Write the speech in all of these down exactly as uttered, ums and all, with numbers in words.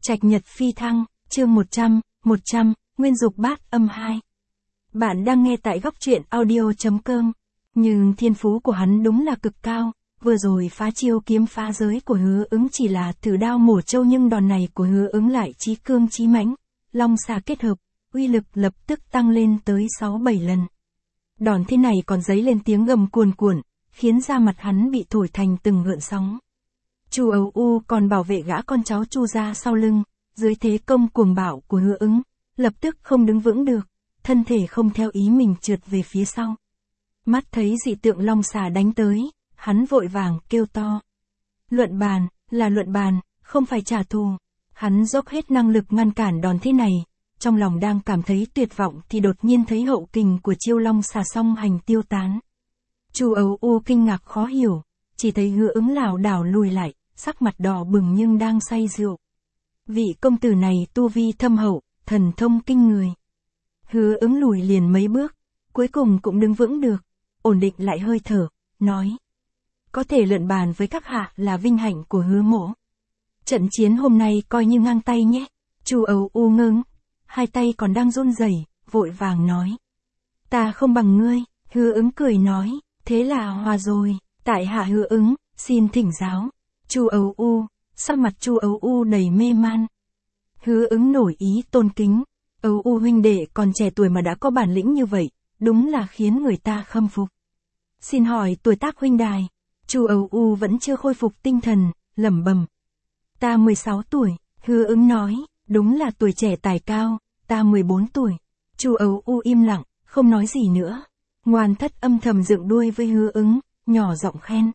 Trạch nhật phi thăng, chương một trăm, một trăm, Nguyên dục bát âm hai. Bạn đang nghe tại góc truyện audio.com. Nhưng thiên phú của hắn đúng là cực cao, vừa rồi phá chiêu kiếm phá giới của Hứa Ứng chỉ là thử đao mổ trâu nhưng đòn này của Hứa Ứng lại chí cương chí mãnh, long xà kết hợp, uy lực lập tức tăng lên tới sáu bảy lần. Đòn thế này còn dấy lên tiếng gầm cuồn cuộn, khiến da mặt hắn bị thổi thành từng gợn sóng. Chu Ấu U còn bảo vệ gã con cháu Chu gia sau lưng, dưới thế công cuồng bạo của Hứa Ứng, lập tức không đứng vững được, thân thể không theo ý mình trượt về phía sau. Mắt thấy dị tượng long xà đánh tới, hắn vội vàng kêu to. Luận bàn, là luận bàn, không phải trả thù. Hắn dốc hết năng lực ngăn cản đòn thế này, trong lòng đang cảm thấy tuyệt vọng thì đột nhiên thấy hậu kình của chiêu long xà song hành tiêu tán. Chu Ấu U kinh ngạc khó hiểu, chỉ thấy Hứa Ứng lảo đảo lùi lại, sắc mặt đỏ bừng nhưng đang say rượu. Vị công tử này tu vi thâm hậu, thần thông kinh người. Hứa Ứng lùi liền mấy bước, cuối cùng cũng đứng vững được, ổn định lại hơi thở, nói. Có thể luận bàn với các hạ là vinh hạnh của Hứa mỗ. Trận chiến hôm nay coi như ngang tay nhé. Chu Ấu U ngưng, hai tay còn đang run rẩy, vội vàng nói. Ta không bằng ngươi. Hứa Ứng cười nói, thế là hòa rồi, tại hạ Hứa Ứng, xin thỉnh giáo. Chu Ấu U, sắc mặt Chu Ấu U đầy mê man. Hứa Ứng nổi ý tôn kính, Ấu U huynh đệ còn trẻ tuổi mà đã có bản lĩnh như vậy, đúng là khiến người ta khâm phục. Xin hỏi tuổi tác huynh đài. Chu Ấu U vẫn chưa khôi phục tinh thần, lẩm bẩm. Ta mười sáu tuổi, Hứa Ứng nói, đúng là tuổi trẻ tài cao, ta mười bốn tuổi. Chu Ấu U im lặng, không nói gì nữa. Ngoan Thất âm thầm dựng đuôi với Hứa Ứng, nhỏ giọng khen.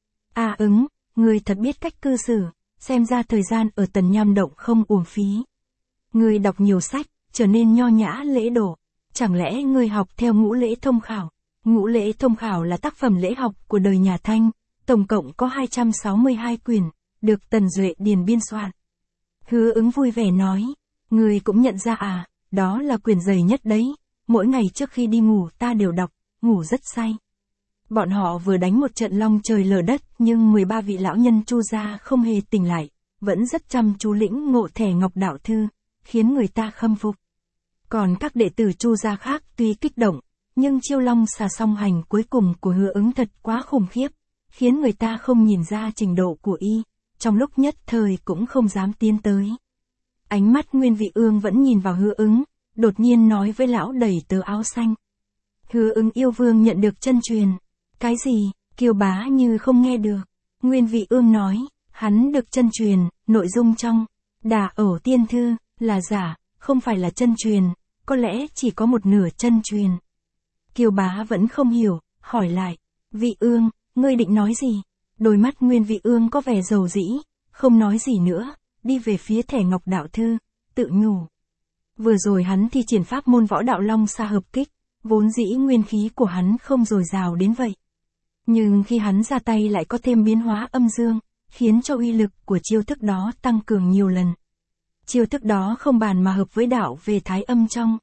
A Ứng, ngươi thật biết cách cư xử, xem ra thời gian ở Tần Nham Động không uổng phí. Ngươi đọc nhiều sách, trở nên nho nhã lễ độ, chẳng lẽ ngươi học theo Ngũ Lễ Thông Khảo? Ngũ Lễ Thông Khảo là tác phẩm lễ học của đời nhà Thanh, tổng cộng có hai trăm sáu mươi hai quyển, được Tần Duệ điền biên soạn. Hứa Ứng vui vẻ nói, ngươi cũng nhận ra à, đó là quyển dày nhất đấy, mỗi ngày trước khi đi ngủ ta đều đọc, ngủ rất say. Bọn họ vừa đánh một trận long trời lở đất nhưng mười ba vị lão nhân Chu gia không hề tỉnh lại, vẫn rất chăm chú lĩnh ngộ thẻ ngọc đạo thư, khiến người ta khâm phục. Còn các đệ tử Chu gia khác tuy kích động, nhưng chiêu long xà song hành cuối cùng của Hứa Ứng thật quá khủng khiếp, khiến người ta không nhìn ra trình độ của y, trong lúc nhất thời cũng không dám tiến tới. Ánh mắt Nguyên Vị Ương vẫn nhìn vào Hứa Ứng, đột nhiên nói với lão đầy tớ áo xanh. Hứa Ứng yêu vương nhận được chân truyền. Cái gì? Kiều Bá như không nghe được. Nguyên Vị Ương nói, hắn được chân truyền, nội dung trong Đả Ẩu Tiên Thư là giả, không phải là chân truyền, có lẽ chỉ có một nửa chân truyền. Kiều Bá vẫn không hiểu, hỏi lại, Vị Ương, ngươi định nói gì? Đôi mắt Nguyên Vị Ương có vẻ dầu dĩ, không nói gì nữa, đi về phía thẻ ngọc đạo thư, tự nhủ. Vừa rồi hắn thi triển pháp môn võ đạo long xa hợp kích, vốn dĩ nguyên khí của hắn không dồi dào đến vậy. Nhưng khi hắn ra tay lại có thêm biến hóa âm dương, khiến cho uy lực của chiêu thức đó tăng cường nhiều lần. Chiêu thức đó không bàn mà hợp với đạo về thái âm trong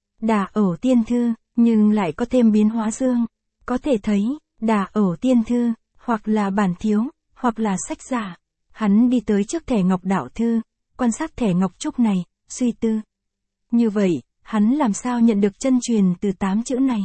Đả Ẩu Tiên Thư, nhưng lại có thêm biến hóa dương. Có thể thấy, Đả Ẩu Tiên Thư, hoặc là bản thiếu, hoặc là sách giả. Hắn đi tới trước thẻ ngọc đạo thư, quan sát thẻ ngọc trúc này, suy tư. Như vậy, hắn làm sao nhận được chân truyền từ tám chữ này?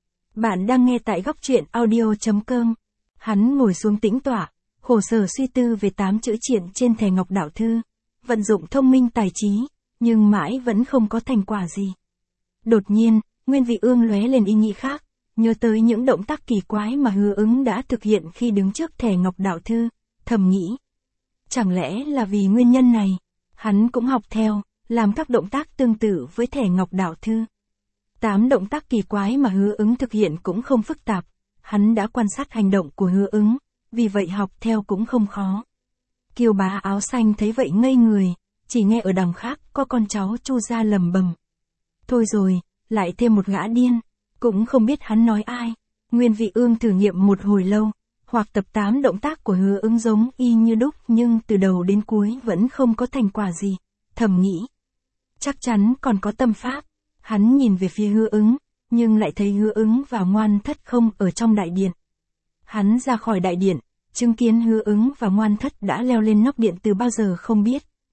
Bạn đang nghe tại góc truyện audio.com. Hắn ngồi xuống tĩnh tọa, khổ sở suy tư về tám chữ triện trên thẻ ngọc đạo thư, vận dụng thông minh tài trí, nhưng mãi vẫn không có thành quả gì. Đột nhiên, Nguyên Vị Ương lóe lên ý nghĩ khác, nhớ tới những động tác kỳ quái mà Hứa Ứng đã thực hiện khi đứng trước thẻ ngọc đạo thư, thầm nghĩ. Chẳng lẽ là vì nguyên nhân này, hắn cũng học theo, làm các động tác tương tự với thẻ ngọc đạo thư. Tám động tác kỳ quái mà Hứa Ứng thực hiện cũng không phức tạp, hắn đã quan sát hành động của Hứa Ứng, vì vậy học theo cũng không khó. Kiều Bá áo xanh thấy vậy ngây người, chỉ nghe ở đằng khác có con cháu Chu gia lầm bầm. Thôi rồi, lại thêm một gã điên, cũng không biết hắn nói ai. Nguyên Vị Ương thử nghiệm một hồi lâu, hoặc tập tám động tác của Hứa Ứng giống y như đúc nhưng từ đầu đến cuối vẫn không có thành quả gì, thầm nghĩ. Chắc chắn còn có tâm pháp. Hắn nhìn về phía Hứa Ứng, nhưng lại thấy Hứa Ứng và Ngoan Thất không ở trong đại điện. Hắn ra khỏi đại điện, chứng kiến Hứa Ứng và Ngoan Thất đã leo lên nóc điện từ bao giờ không biết,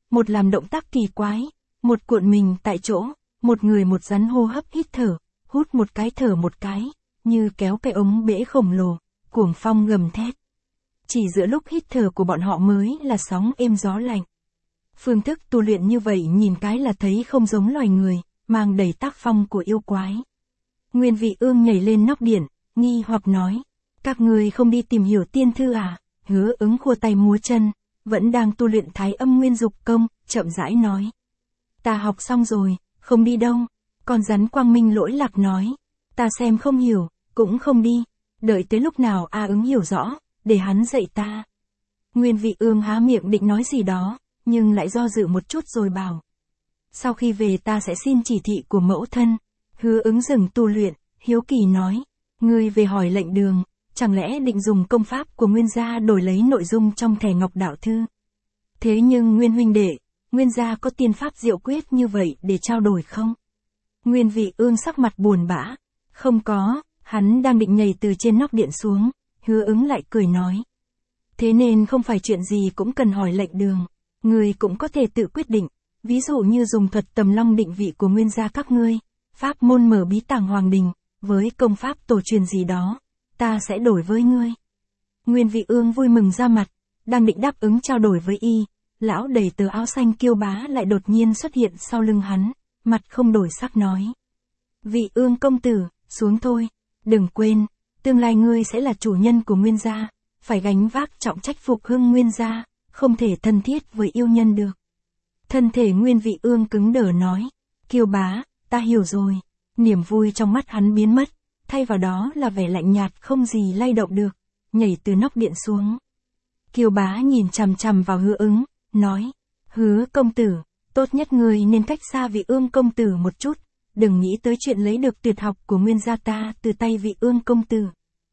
một làm động tác kỳ quái, một cuộn mình tại chỗ, một người một rắn hô hấp hít thở, hút một cái thở một cái, như kéo cái ống bể khổng lồ, cuồng phong gầm thét. Chỉ giữa lúc hít thở của bọn họ mới là sóng êm gió lạnh. Phương thức tu luyện như vậy nhìn cái là thấy không giống loài người, mang đầy tác phong của yêu quái. Nguyên Vị Ương nhảy lên nóc điện, nghi hoặc nói, các người không đi tìm hiểu tiên thư à? Hứa Ứng khua tay múa chân, vẫn đang tu luyện Thái Âm Nguyên Dục công, chậm rãi nói. Ta học xong rồi, không đi đâu. Con rắn Quang Minh lỗi lạc nói, ta xem không hiểu, cũng không đi, đợi tới lúc nào A Ứng hiểu rõ, để hắn dạy ta. Nguyên Vị Ương há miệng định nói gì đó, nhưng lại do dự một chút rồi bảo. Sau khi về ta sẽ xin chỉ thị của mẫu thân. Hứa Ứng dừng tu luyện, hiếu kỳ nói, ngươi về hỏi lệnh đường, chẳng lẽ định dùng công pháp của Nguyên gia đổi lấy nội dung trong thẻ ngọc đạo thư. Thế nhưng Nguyên huynh đệ, Nguyên gia có tiên pháp diệu quyết như vậy để trao đổi không? Nguyên Vị Ương sắc mặt buồn bã, không có, hắn đang định nhảy từ trên nóc điện xuống, Hứa Ứng lại cười nói. Thế nên không phải chuyện gì cũng cần hỏi lệnh đường, người cũng có thể tự quyết định, ví dụ như dùng thuật tầm long định vị của Nguyên gia các ngươi, pháp môn mở bí tàng hoàng đình, với công pháp tổ truyền gì đó, ta sẽ đổi với ngươi. Nguyên Vị Ương vui mừng ra mặt, đang định đáp ứng trao đổi với y, lão đầy tớ áo xanh Kiêu Bá lại đột nhiên xuất hiện sau lưng hắn, mặt không đổi sắc nói. Vị Ương công tử, xuống thôi, đừng quên, tương lai ngươi sẽ là chủ nhân của Nguyên gia, phải gánh vác trọng trách phục hưng Nguyên gia, không thể thân thiết với yêu nhân được. Thân thể Nguyên Vị Ương cứng đờ nói, Kiêu Bá, ta hiểu rồi. Niềm vui trong mắt hắn biến mất, thay vào đó là vẻ lạnh nhạt không gì lay động được, nhảy từ nóc điện xuống. Kiêu Bá nhìn chằm chằm vào Hứa Ứng, nói, Hứa công tử, tốt nhất người nên cách xa Vị Ương công tử một chút, đừng nghĩ tới chuyện lấy được tuyệt học của Nguyên gia ta từ tay Vị Ương công tử.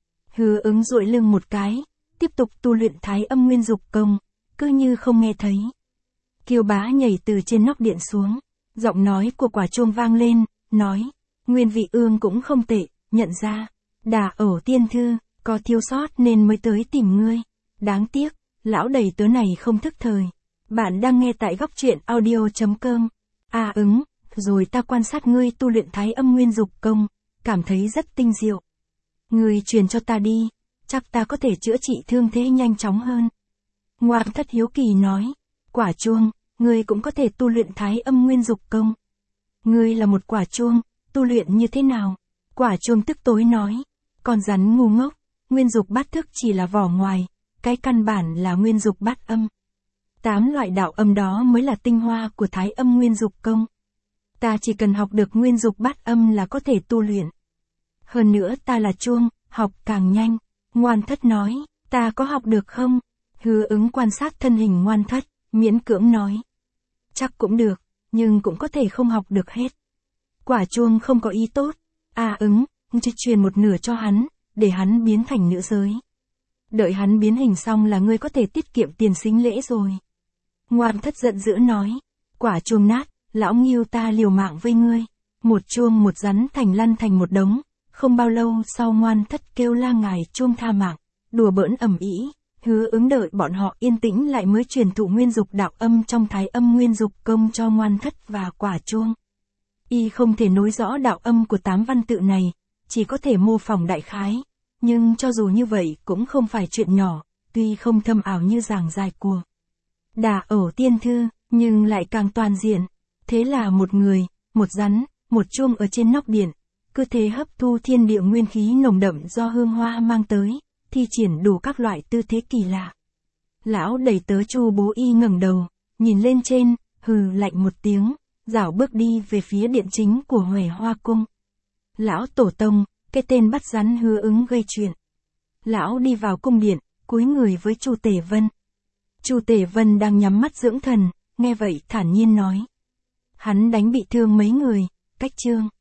Hứa Ứng duỗi lưng một cái, tiếp tục tu luyện Thái Âm Nguyên Dục công, cứ như không nghe thấy. Kiêu Bá nhảy từ trên nóc điện xuống, giọng nói của quả chuông vang lên, nói, Nguyên Vị Ương cũng không tệ, nhận ra, đà ở tiên thư, có thiếu sót nên mới tới tìm ngươi. Đáng tiếc, lão đầy tớ này không thức thời. Bạn đang nghe tại góc truyện audio chấm com. À Ứng, rồi ta quan sát ngươi tu luyện Thái Âm Nguyên Dục công, cảm thấy rất tinh diệu. Ngươi truyền cho ta đi, chắc ta có thể chữa trị thương thế nhanh chóng hơn. Ngoạn Thất hiếu kỳ nói, quả chuông, ngươi cũng có thể tu luyện Thái Âm Nguyên Dục công. Ngươi là một quả chuông, tu luyện như thế nào? Quả chuông tức tối nói, con rắn ngu ngốc, Nguyên Dục bát thức chỉ là vỏ ngoài, cái căn bản là Nguyên Dục bát âm. Tám loại đạo âm đó mới là tinh hoa của Thái Âm Nguyên Dục công. Ta chỉ cần học được Nguyên Dục bát âm là có thể tu luyện. Hơn nữa ta là chuông, học càng nhanh. Ngoan Thất nói, ta có học được không? Hứa Ứng quan sát thân hình Ngoan Thất, miễn cưỡng nói. Chắc cũng được, nhưng cũng có thể không học được hết. Quả chuông không có ý tốt. À Ứng, chỉ truyền một nửa cho hắn, để hắn biến thành nữ giới. Đợi hắn biến hình xong là ngươi có thể tiết kiệm tiền sính lễ rồi. Ngoan Thất giận dữ nói, quả chuông nát, lão Nghiêu ta liều mạng với ngươi. Một chuông một rắn thành lăn thành một đống, không bao lâu sau Ngoan Thất kêu la ngài chuông tha mạng, đùa bỡn ầm ĩ. Hứa Ứng đợi bọn họ yên tĩnh lại mới truyền thụ Nguyên Dục đạo âm trong Thái Âm Nguyên Dục công cho Ngoan Thất và quả chuông. Y không thể nối rõ đạo âm của tám văn tự này, chỉ có thể mô phỏng đại khái, nhưng cho dù như vậy cũng không phải chuyện nhỏ, tuy không thâm ảo như giảng giải của Đà ở tiên thư, nhưng lại càng toàn diện. Thế là một người, một rắn, một chuông ở trên nóc điện, cứ thế hấp thu thiên địa nguyên khí nồng đậm do hương hoa mang tới, thi triển đủ các loại tư thế kỳ lạ. Lão đầy tớ Chu Bố Y ngẩng đầu, nhìn lên trên, hừ lạnh một tiếng, rảo bước đi về phía điện chính của Huệ Hoa cung. Lão tổ tông, cái tên bắt rắn Hứa Ứng gây chuyện. Lão đi vào cung điện, cúi người với Chu Tề Vân. Chu Tề Vân đang nhắm mắt dưỡng thần, nghe vậy thản nhiên nói. Hắn đánh bị thương mấy người, cách trương.